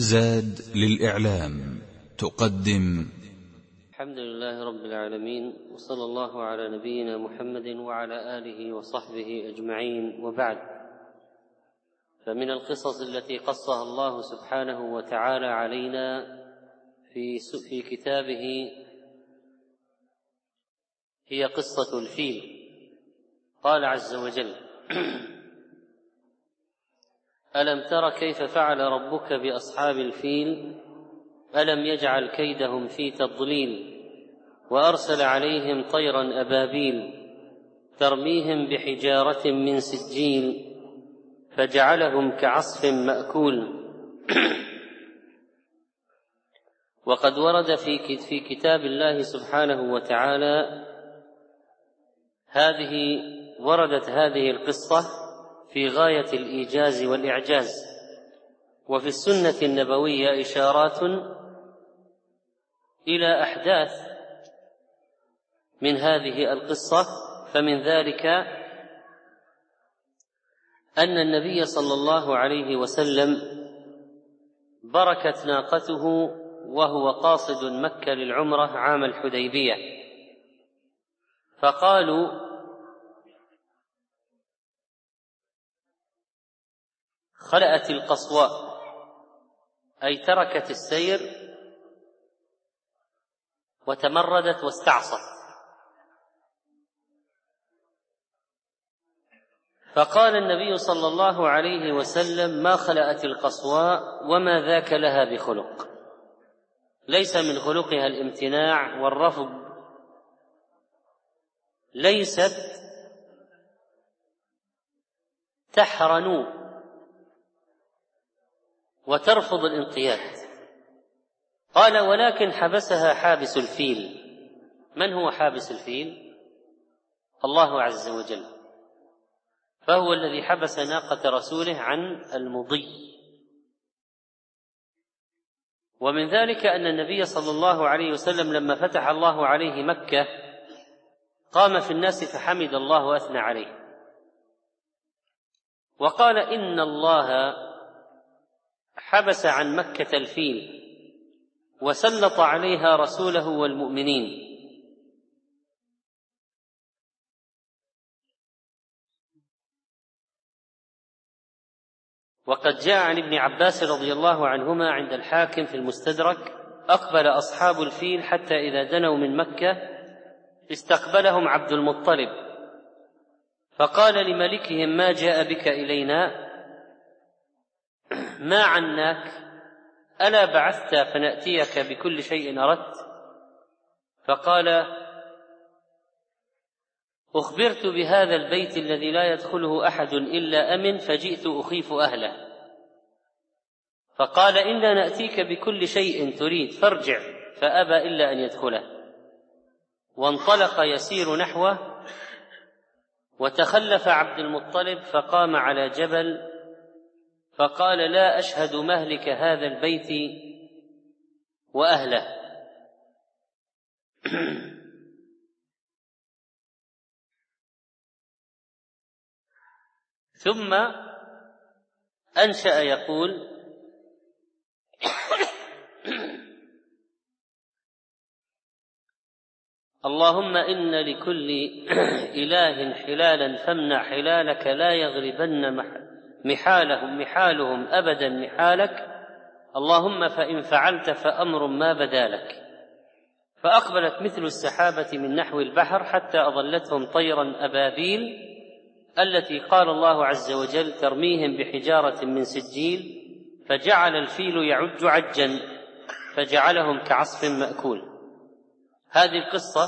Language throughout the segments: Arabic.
زاد للإعلام تقدم. الحمد لله رب العالمين، وصلى الله على نبينا محمد وعلى آله وصحبه أجمعين، وبعد. فمن القصص التي قصها الله سبحانه وتعالى علينا في كتابه هي قصة الفيل. قال عز وجل: ألم تر كيف فعل ربك بأصحاب الفيل ألم يجعل كيدهم في تضليل وأرسل عليهم طيرا أبابيل ترميهم بحجارة من سجيل فجعلهم كعصف مأكول. وقد ورد في كتاب الله سبحانه وتعالى وردت هذه القصة في غاية الإيجاز والإعجاز، وفي السنة النبوية إشارات إلى أحداث من هذه القصة. فمن ذلك أن النبي صلى الله عليه وسلم بركت ناقته وهو قاصد مكة للعمرة عام الحديبية، فقالوا: خلأت القصواء، أي تركت السير وتمردت واستعصت. فقال النبي صلى الله عليه وسلم: ما خلأت القصواء وما ذاك لها بخلق، ليس من خلقها الامتناع والرفض، ليست تحرن وترفض الانقياد. قال: ولكن حبسها حابس الفيل. من هو حابس الفيل؟ الله عز وجل، فهو الذي حبس ناقة رسوله عن المضي. ومن ذلك أن النبي صلى الله عليه وسلم لما فتح الله عليه مكة قام في الناس فحمد الله وأثنى عليه، وقال: إن الله حبس عن مكة الفيل وسلط عليها رسوله والمؤمنين. وقد جاء عن ابن عباس رضي الله عنهما عند الحاكم في المستدرك: أقبل أصحاب الفيل حتى إذا دنوا من مكة استقبلهم عبد المطلب فقال لملكهم: ما جاء بك إلينا؟ ما عناك؟ ألا بعثت فنأتيك بكل شيء أردت؟ فقال: أخبرت بهذا البيت الذي لا يدخله أحد إلا أمن، فجئت أخيف أهله. فقال: إنا نأتيك بكل شيء تريد، فارجع. فأبى إلا أن يدخله، وانطلق يسير نحوه، وتخلف عبد المطلب فقام على جبل فقال: لا أشهد مهلك هذا البيت وأهله. ثم أنشأ يقول: اللهم إن لكل إله حلالا فامنع حلالك، لا يغلبن محالهم أبدا محالك، اللهم فإن فعلت فأمر ما بدا لك. فأقبلت مثل السحابة من نحو البحر حتى أظلتهم طيرا أبابيل التي قال الله عز وجل: ترميهم بحجارة من سجيل فجعل الفيل يعج عجا فجعلهم كعصف مأكول. هذه القصة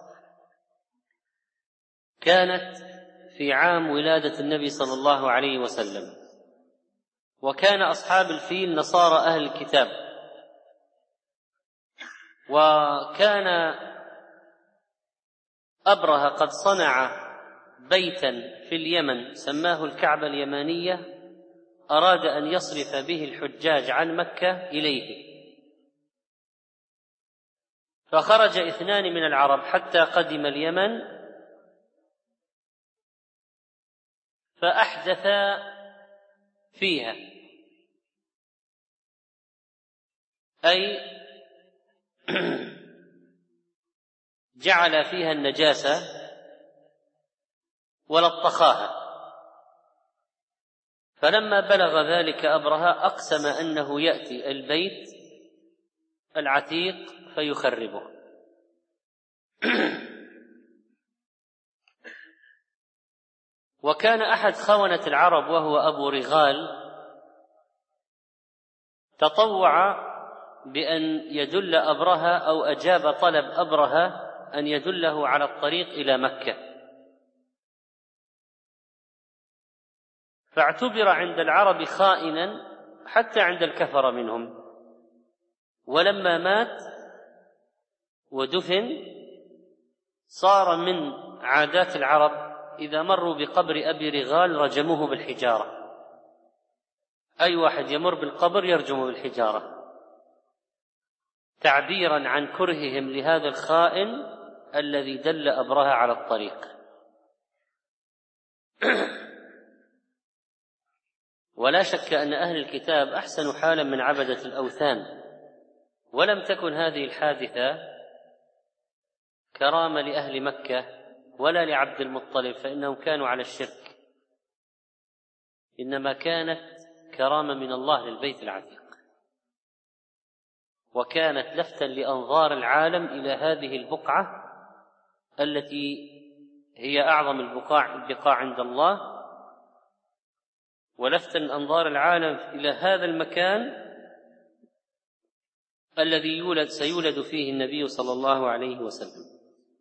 كانت في عام ولادة النبي صلى الله عليه وسلم، وكان أصحاب الفيل نصارى أهل الكتاب، وكان أبرهة قد صنع بيتا في اليمن سماه الكعبة اليمانية، أراد أن يصرف به الحجاج عن مكة إليه، فخرج 2 من العرب حتى قدم اليمن فأحدث فيها، أي جعل فيها النجاسة ولطخاها. فلما بلغ ذلك أبرهة أقسم أنه يأتي البيت العتيق فيخربه. وكان أحد خونة العرب وهو أبو رغال تطوع بأن يدل أبرهة أو أجاب طلب أبرهة أن يدله على الطريق إلى مكة، فاعتبر عند العرب خائنا حتى عند الكفر منهم. ولما مات ودفن صار من عادات العرب إذا مروا بقبر أبي رغال رجموه بالحجارة، أي واحد يمر بالقبر يرجمه بالحجارة، تعبيرا عن كرههم لهذا الخائن الذي دل أبرهة على الطريق. ولا شك أن أهل الكتاب أحسنوا حالا من عبدة الأوثان، ولم تكن هذه الحادثة كرامة لأهل مكة ولا لعبد المطلب، فإنهم كانوا على الشرك، إنما كانت كرامة من الله للبيت العتيق، وكانت لفتا لأنظار العالم إلى هذه البقعة التي هي أعظم البقاع عند الله، ولفتا أنظار العالم إلى هذا المكان الذي سيولد فيه النبي صلى الله عليه وسلم.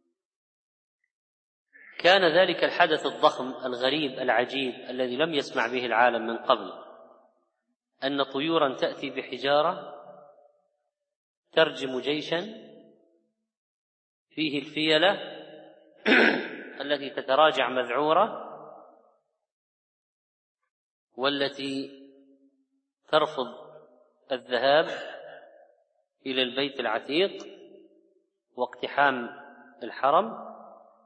كان ذلك الحدث الضخم الغريب العجيب الذي لم يسمع به العالم من قبل، أن طيورا تأتي بحجارة ترجم جيشا فيه الفيلة التي تتراجع مذعورة والتي ترفض الذهاب إلى البيت العتيق واقتحام الحرم،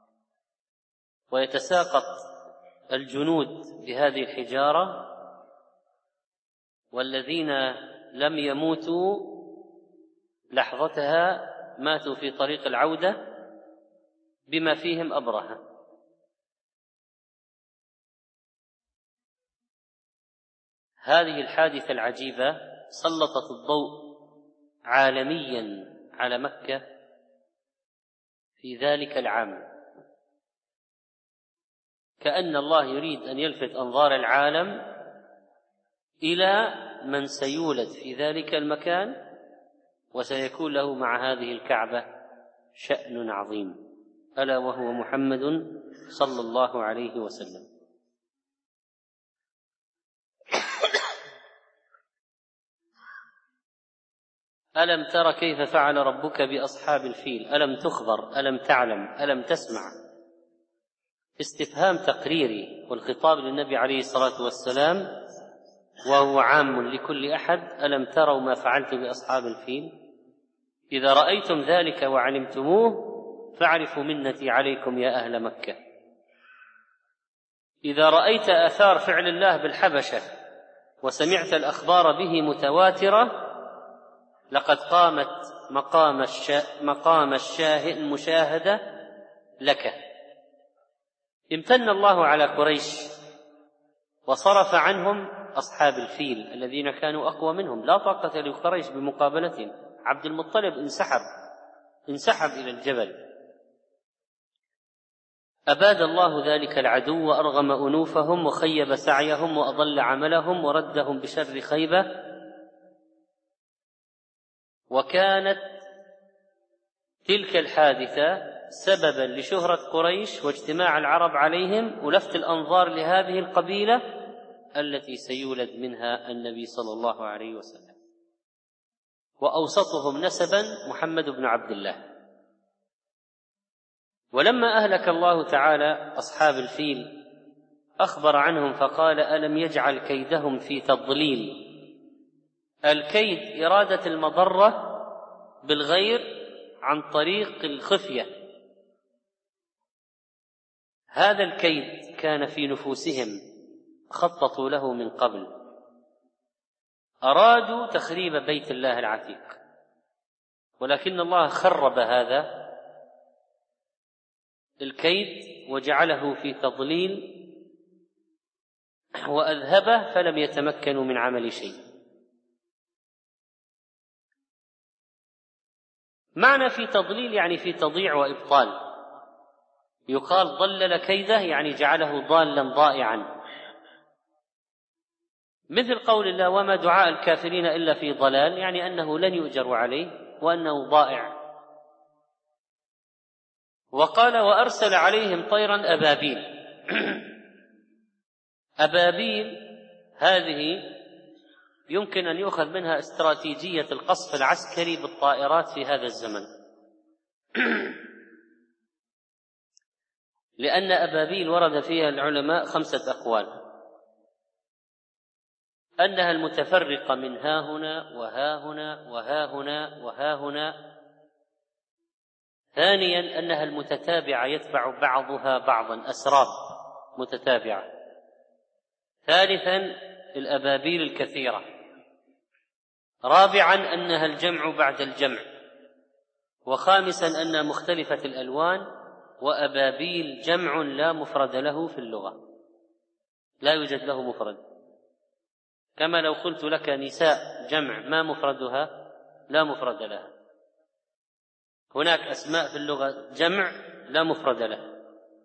ويتساقط الجنود بهذه الحجارة، والذين لم يموتوا لحظتها ماتوا في طريق العودة بما فيهم أبرهة. هذه الحادثة العجيبة سلطت الضوء عالميا على مكة في ذلك العام، كأن الله يريد أن يلفت أنظار العالم إلى من سيولد في ذلك المكان وسيكون له مع هذه الكعبة شأن عظيم، ألا وهو محمد صلى الله عليه وسلم. ألم تر كيف فعل ربك بأصحاب الفيل؟ ألم تخبر؟ ألم تعلم؟ ألم تسمع؟ استفهام تقريري، والخطاب للنبي عليه الصلاة والسلام وهو عام لكل أحد. ألم تروا ما فعلت بأصحاب الفيل؟ إذا رأيتم ذلك وعلمتموه فاعرفوا منتي عليكم يا أهل مكة. إذا رأيت آثار فعل الله بالحبشة وسمعت الأخبار به متواترة لقد قامت مقام المشاهدة لك. امتن الله على قريش وصرف عنهم أصحاب الفيل الذين كانوا أقوى منهم، لا طاقة لقريش بمقابلتهم. عبد المطلب انسحب إلى الجبل. أباد الله ذلك العدو وأرغم أنوفهم وخيب سعيهم وأضل عملهم وردهم بشر خيبة. وكانت تلك الحادثة سببا لشهرة قريش واجتماع العرب عليهم ولفت الأنظار لهذه القبيلة التي سيولد منها النبي صلى الله عليه وسلم، وأوسطهم نسبا محمد بن عبد الله. ولما أهلك الله تعالى أصحاب الفيل أخبر عنهم فقال ألم يجعل كيدهم في تضليل. الكيد إرادة المضرة بالغير عن طريق الخفية، هذا الكيد كان في نفوسهم، خططوا له من قبل، أرادوا تخريب بيت الله العتيق ولكن الله خرب هذا الكيد وجعله في تضليل وأذهبه، فلم يتمكنوا من عمل شيء. معنى في تضليل يعني في تضييع وإبطال. يقال ضلل كيده يعني جعله ضالا ضائعا، مثل قول الله: وما دعاء الكافرين إلا في ضلال، يعني أنه لن يؤجر عليه وأنه ضائع. وقال: وأرسل عليهم طيرا أبابيل. أبابيل هذه يمكن أن يؤخذ منها استراتيجية القصف العسكري بالطائرات في هذا الزمن، لأن أبابيل ورد فيها العلماء 5 أقوال: أنها المتفرقة من ها هنا وها هنا وها هنا وها هنا. ثانيا أنها المتتابعة يتبع بعضها بعضا، أسراب متتابعة. ثالثا الأبابيل الكثيرة. رابعا أنها الجمع بعد الجمع. وخامسا أنها مختلفة الألوان. وأبابيل جمع لا مفرد له في اللغة، لا يوجد له مفرد، كما لو قلت لك نساء جمع ما مفردها؟ لا مفرد لها. هناك أسماء في اللغة جمع لا مفرد لها.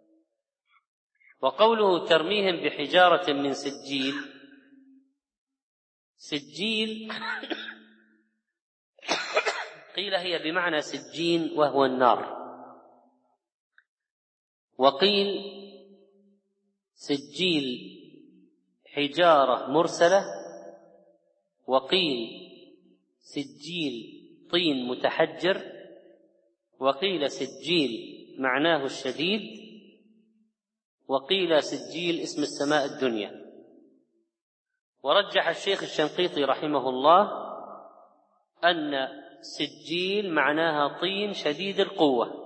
وقوله ترميهم بحجارة من سجيل، سجيل قيل هي بمعنى سجين وهو النار، وقيل سجيل حجارة مرسلة، وقيل سجيل طين متحجر، وقيل سجيل معناه الشديد، وقيل سجيل اسم السماء الدنيا. ورجح الشيخ الشنقيطي رحمه الله أن سجيل معناها طين شديد القوة،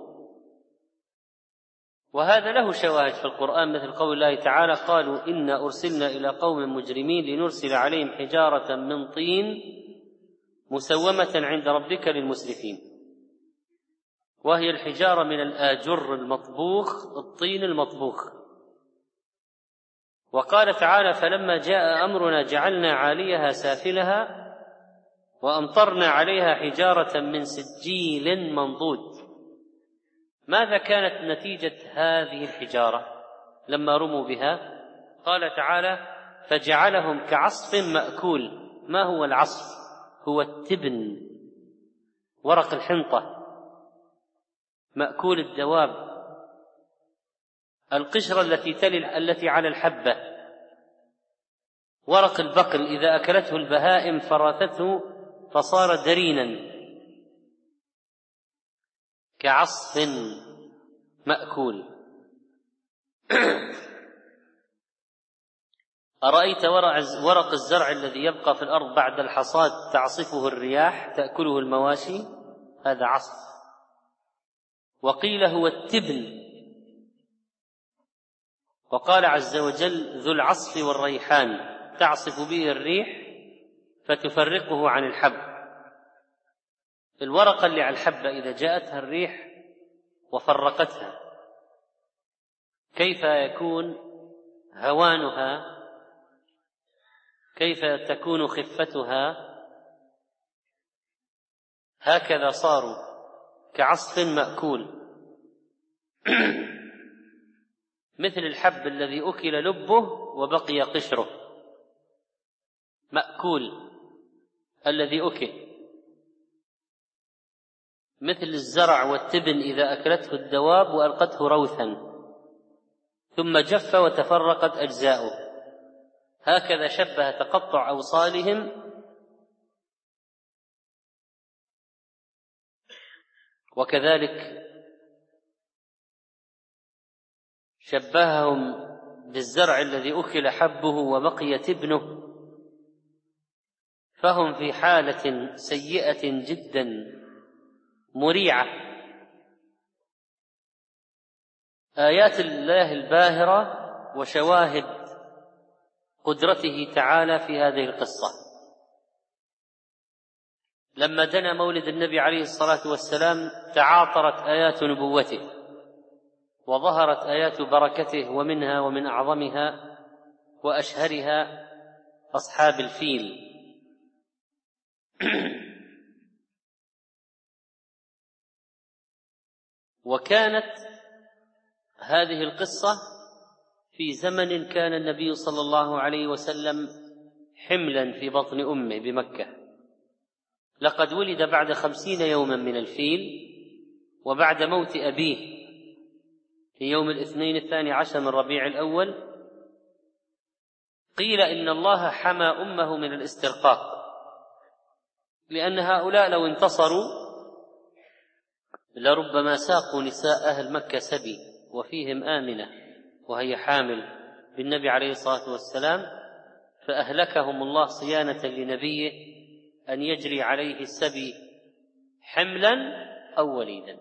وهذا له شواهد في القرآن، مثل قول الله تعالى: قالوا إنا أرسلنا إلى قوم مجرمين لنرسل عليهم حجارة من طين مسومة عند ربك للمسرفين. وهي الحجارة من الآجر المطبوخ، الطين المطبوخ. وقال تعالى: فلما جاء أمرنا جعلنا عاليها سافلها وأمطرنا عليها حجارة من سجيل منضود. ماذا كانت نتيجة هذه الحجارة لما رموا بها؟ قال تعالى: فجعلهم كعصف مأكول. ما هو العصف؟ هو التبن، ورق الحنطة، مأكول الدواب، القشرة التي على الحبة، ورق البقل إذا أكلته البهائم فرثته فصار درينا، كعصف مأكول. أرأيت ورق الزرع الذي يبقى في الأرض بعد الحصاد تعصفه الرياح تأكله المواشي؟ هذا عصف. وقيل هو التبن. وقال عز وجل: ذو العصف والريحان، تعصف به الريح فتفرقه عن الحب. الورقة اللي على الحبة إذا جاءتها الريح وفرقتها كيف يكون هوانها؟ كيف تكون خفتها؟ هكذا صاروا كعصف مأكول. مثل الحب الذي أكل لبه وبقي قشره، مأكول الذي أكل. مثل الزرع والتبن إذا أكلته الدواب وألقته روثا ثم جف وتفرقت أجزاؤه، هكذا شبه تقطع أوصالهم وكذلك شبههم بالزرع الذي أكل حبه وبقي تبنه، فهم في حالة سيئة جدا مريعة. آيات الله الباهرة وشواهد قدرته تعالى في هذه القصة. لما دنا مولد النبي عليه الصلاة والسلام تعاطرت آيات نبوته وظهرت آيات بركته، ومنها ومن أعظمها وأشهرها أصحاب الفيل. وكانت هذه القصة في زمن كان النبي صلى الله عليه وسلم حملا في بطن أمه بمكة، لقد ولد بعد 50 يوما من الفيل، وبعد موت أبيه في يوم الاثنين 12 من ربيع الأول قيل إن الله حمى أمه من الاسترقاق، لأن هؤلاء لو انتصروا لربما ساقوا نساء أهل مكة سبي، وفيهم آمنة وهي حامل بالنبي عليه الصلاة والسلام، فأهلكهم الله صيانة لنبيه أن يجري عليه السبي حملا أو وليدا.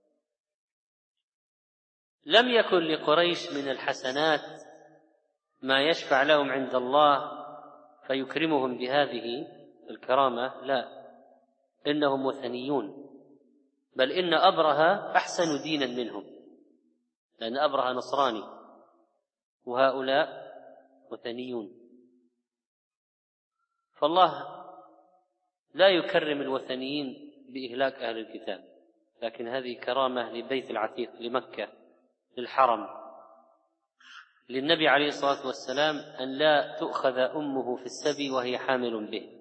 لم يكن لقريش من الحسنات ما يشفع لهم عند الله فيكرمهم بهذه الكرامة، لا، إنهم وثنيون، بل إن أبرهة أحسن دينا منهم، لأن أبرهة نصراني وهؤلاء وثنيون. فالله لا يكرم الوثنيين بإهلاك أهل الكتاب، لكن هذه كرامة لبيت العتيق، لمكة، للحرم، للنبي عليه الصلاة والسلام، أن لا تؤخذ أمه في السبي وهي حامل به.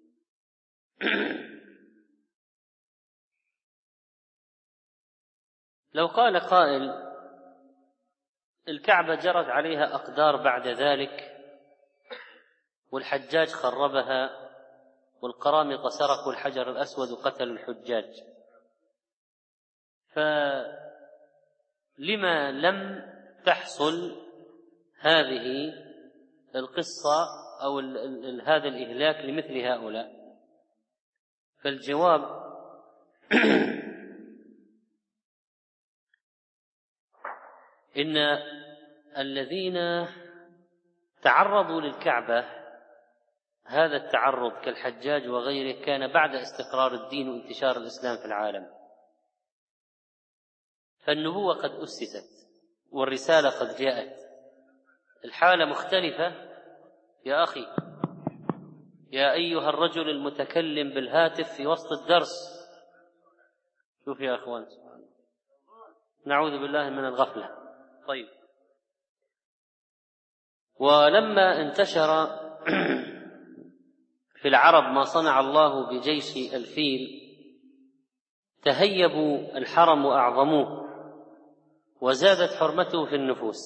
لو قال قائل الكعبة جرت عليها أقدار بعد ذلك، والحجاج خربها، والقرامطة سرقوا الحجر الأسود وقتلوا الحجاج، فلما لم تحصل هذه القصة أو هذا الإهلاك لمثل هؤلاء؟ فالجواب إن الذين تعرضوا للكعبة هذا التعرض كالحجاج وغيره كان بعد استقرار الدين وانتشار الإسلام في العالم، فالنبوة قد أسست والرسالة قد جاءت، الحالة مختلفة. يا أخي، يا أيها الرجل المتكلم بالهاتف في وسط الدرس، شوف يا أخوان، نعوذ بالله من الغفلة. طيب، ولما انتشر في العرب ما صنع الله بجيش الفيل تهيبوا الحرم وأعظموه، وزادت حرمته في النفوس،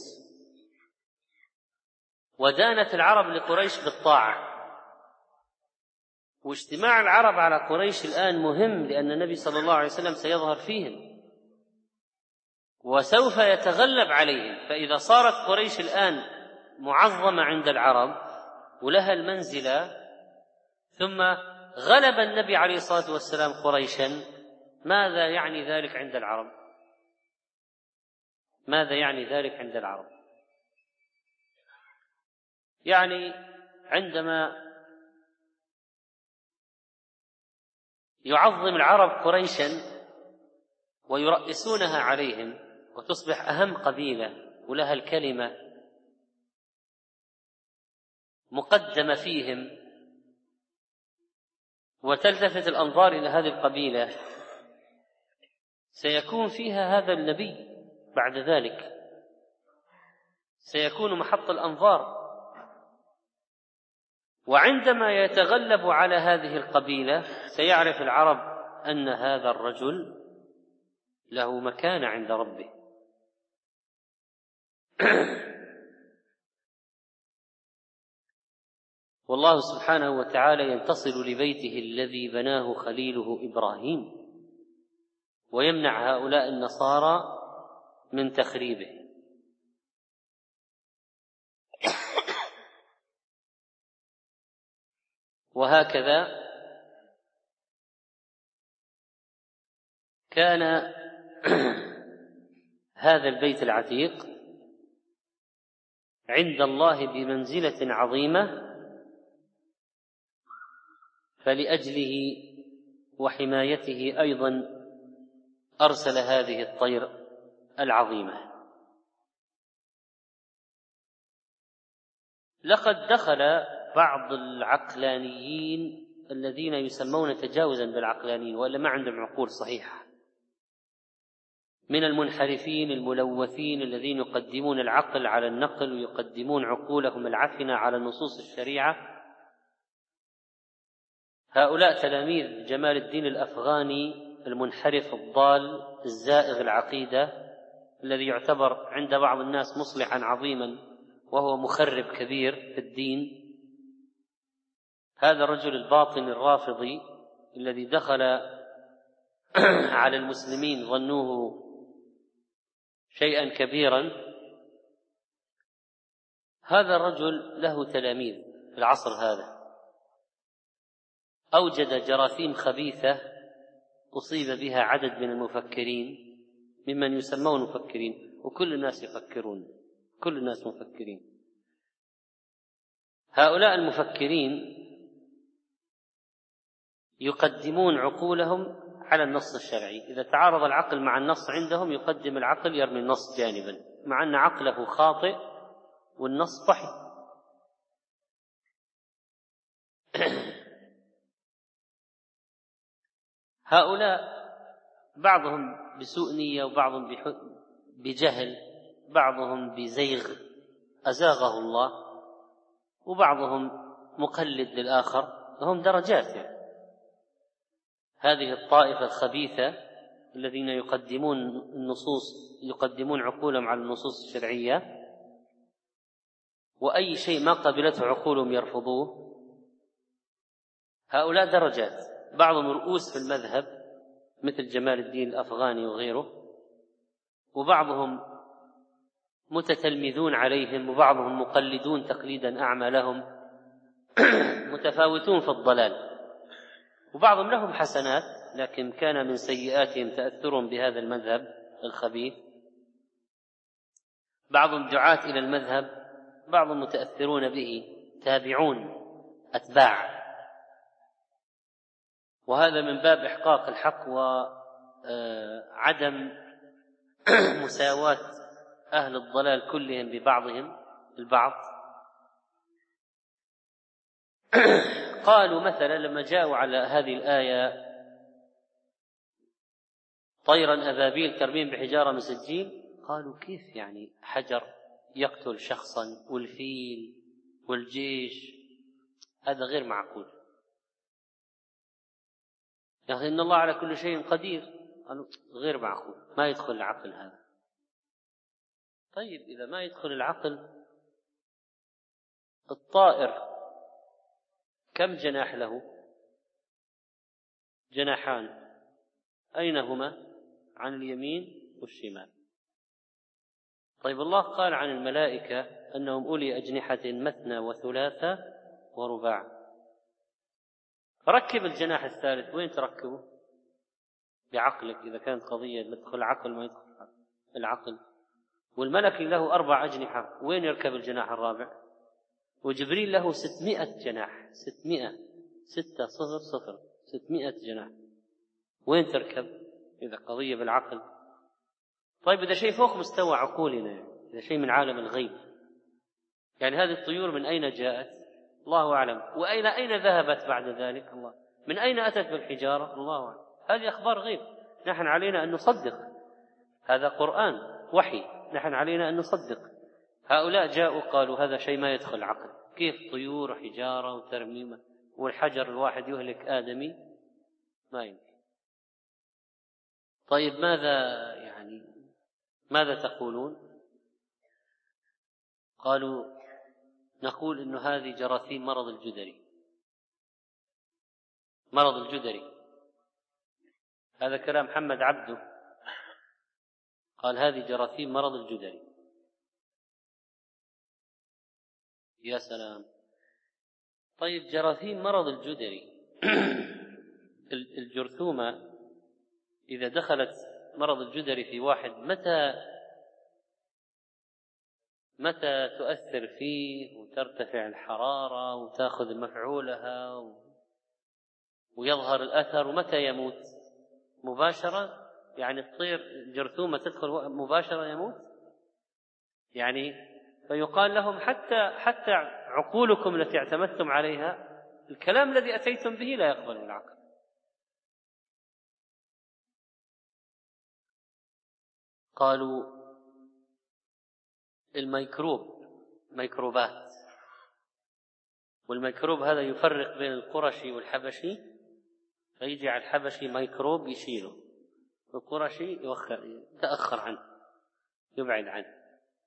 ودانت العرب لقريش بالطاعة. واجتماع العرب على قريش الآن مهم، لأن النبي صلى الله عليه وسلم سيظهر فيهم وسوف يتغلب عليهم، فإذا صارت قريش الآن معظمة عند العرب ولها المنزلة، ثم غلب النبي عليه الصلاة والسلام قريشا، ماذا يعني ذلك عند العرب؟ ماذا يعني ذلك عند العرب؟ يعني عندما يعظم العرب قريشا ويرأسونها عليهم وتصبح أهم قبيلة ولها الكلمة مقدمة فيهم، وتلتفت الأنظار إلى هذه القبيلة، سيكون فيها هذا النبي بعد ذلك، سيكون محط الأنظار. وعندما يتغلب على هذه القبيلة سيعرف العرب أن هذا الرجل له مكانة عند ربه. والله سبحانه وتعالى ينتصر لبيته الذي بناه خليله إبراهيم، ويمنع هؤلاء النصارى من تخريبه. وهكذا كان هذا البيت العتيق عند الله بمنزلة عظيمة، فلأجله وحمايته أيضا أرسل هذه الطير العظيمة. لقد دخل بعض العقلانيين الذين يسمون تجاوزا بالعقلانيين وإلا ما عندهم عقول صحيحة، من المنحرفين الملوثين الذين يقدمون العقل على النقل ويقدمون عقولهم العفنة على نصوص الشريعة. هؤلاء تلاميذ جمال الدين الأفغاني المنحرف الضال الزائغ العقيدة، الذي يعتبر عند بعض الناس مصلحا عظيما وهو مخرب كبير في الدين. هذا الرجل الباطن الرافضي الذي دخل على المسلمين ظنوه شيئا كبيرا، هذا الرجل له تلاميذ في العصر هذا، أوجد جراثيم خبيثة أصيب بها عدد من المفكرين ممن يسمون مفكرين، وكل الناس يفكرون، كل الناس مفكرين. هؤلاء المفكرين يقدمون عقولهم على النص الشرعي، إذا تعارض العقل مع النص عندهم يقدم العقل يرمي النص جانبا، مع أن عقله خاطئ والنص صحيح. هؤلاء بعضهم بسوء نية وبعضهم بجهل، بعضهم بزيغ أزاغه الله، وبعضهم مقلد للآخر، هم درجات يعني. هذه الطائفة الخبيثة الذين يقدمون النصوص، يقدمون عقولهم على النصوص الشرعية، وأي شيء ما قبلته عقولهم يرفضوه. هؤلاء درجات، بعضهم رؤوس في المذهب مثل جمال الدين الأفغاني وغيره، وبعضهم متتلمذون عليهم، وبعضهم مقلدون تقليدا أعمى لهم، متفاوتون في الضلال. وبعضهم لهم حسنات لكن كان من سيئاتهم تأثرهم بهذا المذهب الخبيث. بعضهم دعاة إلى المذهب، بعضهم متأثرون به، تابعون أتباع، وهذا من باب إحقاق الحق وعدم مساواة أهل الضلال كلهم ببعضهم البعض. قالوا مثلا لما جاءوا على هذه الآية طيرا أبابيل ترميم بحجارة من سجيل، قالوا كيف يعني حجر يقتل شخصا والفيل والجيش؟ هذا غير معقول، يعني إن الله على كل شيء قدير. قالوا غير معقول، ما يدخل العقل هذا. طيب إذا ما يدخل العقل، الطائر كم جناح له؟ جناحان، أين هما؟ عن اليمين والشمال. طيب الله قال عن الملائكة أنهم أولي أجنحة مثنى وثلاثة ورباع، ركب الجناح الثالث، وين تركبه؟ بعقلك. إذا كانت قضية تدخل العقل ما يدخل العقل. والملك له 4 أجنحة، وين يركب الجناح الرابع؟ وجبريل له 600 جناح، 600 600 جناح، وين تركب إذا قضية بالعقل؟ طيب إذا شيء فوق مستوى عقولنا، يعني إذا شيء من عالم الغيب، يعني هذه الطيور من أين جاءت؟ الله أعلم. أين ذهبت بعد ذلك؟ الله. من أين أتت بالحجارة؟ الله أعلم. هذه أخبار غيب، نحن علينا أن نصدق، هذا قرآن وحي، نحن علينا أن نصدق. هؤلاء جاءوا قالوا هذا شيء ما يدخل العقل، كيف طيور وحجارة وترميمة والحجر الواحد يهلك آدمي؟ ما يمكن. طيب ماذا تقولون؟ قالوا نقول إن هذه جراثيم مرض الجدري. مرض الجدري هذا كلام محمد عبده، قال هذه جراثيم مرض الجدري. يا سلام. طيب جراثيم مرض الجدري الجرثومة إذا دخلت مرض الجدري في واحد متى تؤثر فيه وترتفع الحرارة وتأخذ مفعولها ويظهر الأثر. ومتى يموت؟ مباشرة، يعني الطير جرثومة تدخل مباشرة يموت يعني. فيقال لهم حتى عقولكم التي اعتمدتم عليها الكلام الذي أتيتم به لا يقبل العقل. قالوا ميكروبات، والميكروب هذا يفرق بين القرشي والحبشي، فيجي على الحبشي ميكروب يشيله، القرشي يتأخر عنه، يبعد عنه.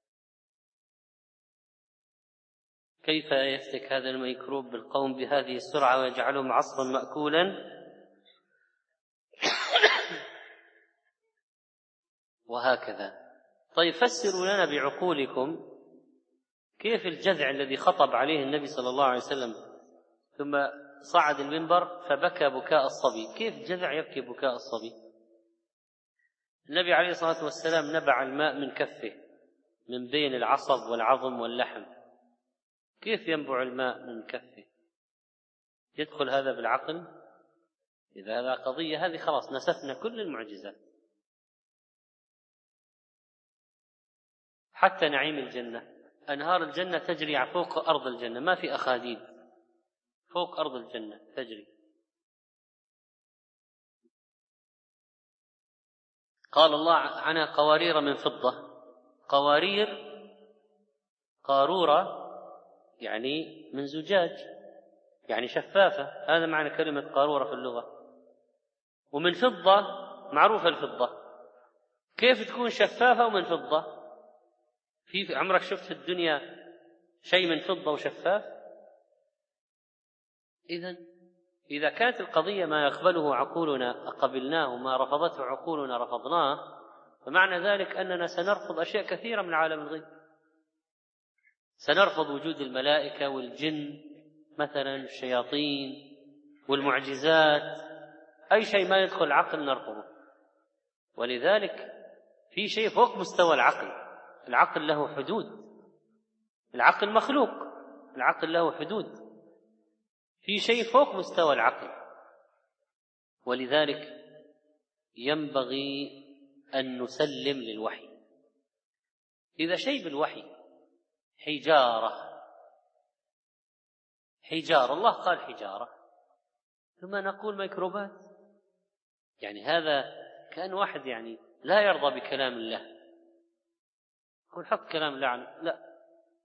كيف يفتك هذا الميكروب بالقوم بهذه السرعة ويجعلهم عصفا مأكولا؟ وهكذا. طيب فسروا لنا بعقولكم كيف الجذع الذي خطب عليه النبي صلى الله عليه وسلم ثم صعد المنبر فبكى بكاء الصبي، كيف جذع يبكي بكاء الصبي؟ النبي عليه الصلاة والسلام نبع الماء من كفه من بين العصب والعظم واللحم، كيف ينبع الماء من كفه؟ يدخل هذا بالعقل؟ إذا هذا قضية هذه خلاص نسفنا كل المعجزات. حتى نعيم الجنة، أنهار الجنة تجري فوق أرض الجنة، ما في أخاديد، فوق أرض الجنة تجري. قال الله عنها قوارير من فضة. قوارير، قارورة يعني من زجاج، يعني شفافة، هذا معنى كلمة قارورة في اللغة. ومن فضة، معروفة الفضة، كيف تكون شفافة ومن فضة؟ في عمرك شفت في الدنيا شيء من فضة وشفاف؟ إذا كانت القضية ما يقبله عقولنا قبلناه وما رفضته عقولنا رفضناه، فمعنى ذلك أننا سنرفض أشياء كثيرة من عالم الغيب. سنرفض وجود الملائكة والجن مثلا، الشياطين والمعجزات، أي شيء ما يدخل العقل نرفضه. ولذلك في شيء فوق مستوى العقل، العقل له حدود، العقل مخلوق، العقل له حدود، في شيء فوق مستوى العقل. ولذلك ينبغي أن نسلم للوحي. إذا شيء بالوحي حجارة، الله قال حجارة، ثم نقول ميكروبات، يعني هذا كان واحد يعني لا يرضى بكلام الله، يقول حط كلام الله عنه. لا،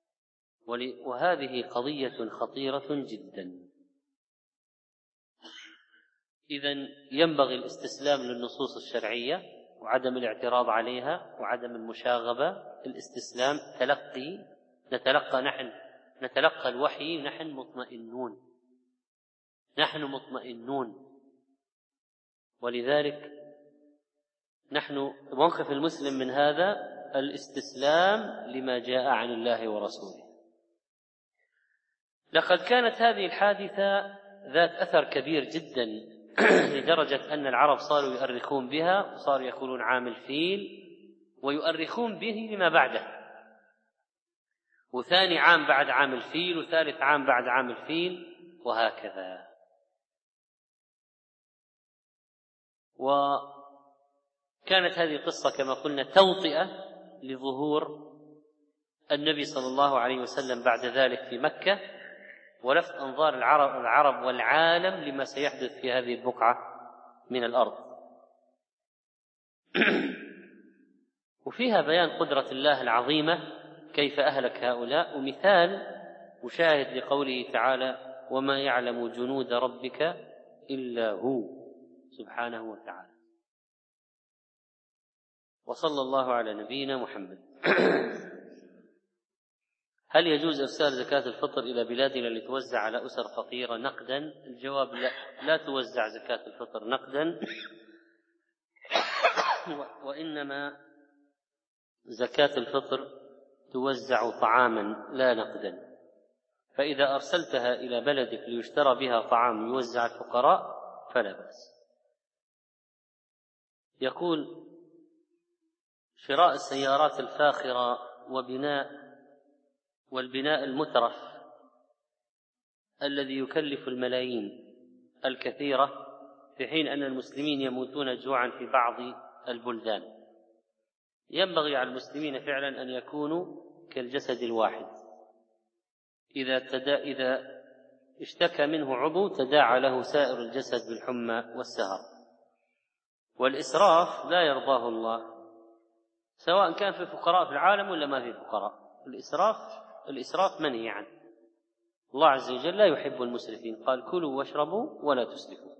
وهذه قضية خطيرة جدا. إذن ينبغي الاستسلام للنصوص الشرعية وعدم الاعتراض عليها وعدم المشاغبة، الاستسلام، نتلقى الوحي نحن مطمئنون. ولذلك نحن موقف المسلم من هذا الاستسلام لما جاء عن الله ورسوله. لقد كانت هذه الحادثة ذات أثر كبير جدا لدرجة أن العرب صاروا يؤرخون بها، وصاروا يقولون عام الفيل، ويؤرخون به لما بعده، وثاني عام بعد عام الفيل، وثالث عام بعد عام الفيل، وهكذا. وكانت هذه القصة كما قلنا توطئة لظهور النبي صلى الله عليه وسلم بعد ذلك في مكة، ولفت أنظار العرب والعالم لما سيحدث في هذه البقعة من الأرض. وفيها بيان قدرة الله العظيمة كيف أهلك هؤلاء، ومثال مشاهد لقوله تعالى: وما يعلم جنود ربك إلا هو سبحانه وتعالى. وصلى الله على نبينا محمد. هل يجوز إرسال زكاة الفطر إلى بلادنا لتوزع على أسر فقيرة نقدا؟ الجواب لا توزع زكاة الفطر نقدا، وإنما زكاة الفطر توزع طعاما لا نقدا. فإذا أرسلتها إلى بلدك ليشترى بها طعام يوزع الفقراء فلا بأس. يقول: شراء السيارات الفاخرة والبناء المترف الذي يكلف الملايين، الكثيرة، في حين أن المسلمين يموتون جوعا في بعض البلدان. ينبغي على المسلمين فعلا أن يكونوا كالجسد الواحد، إذا اشتكى منه عضو تداعى له سائر الجسد بالحمى والسهر. والإسراف لا يرضاه الله، سواء كان في فقراء في العالم ولا ما في فقراء. الإسراف منهي عنه، الله عز وجل لا يحب المسرفين، قال كلوا واشربوا ولا تسرفوا.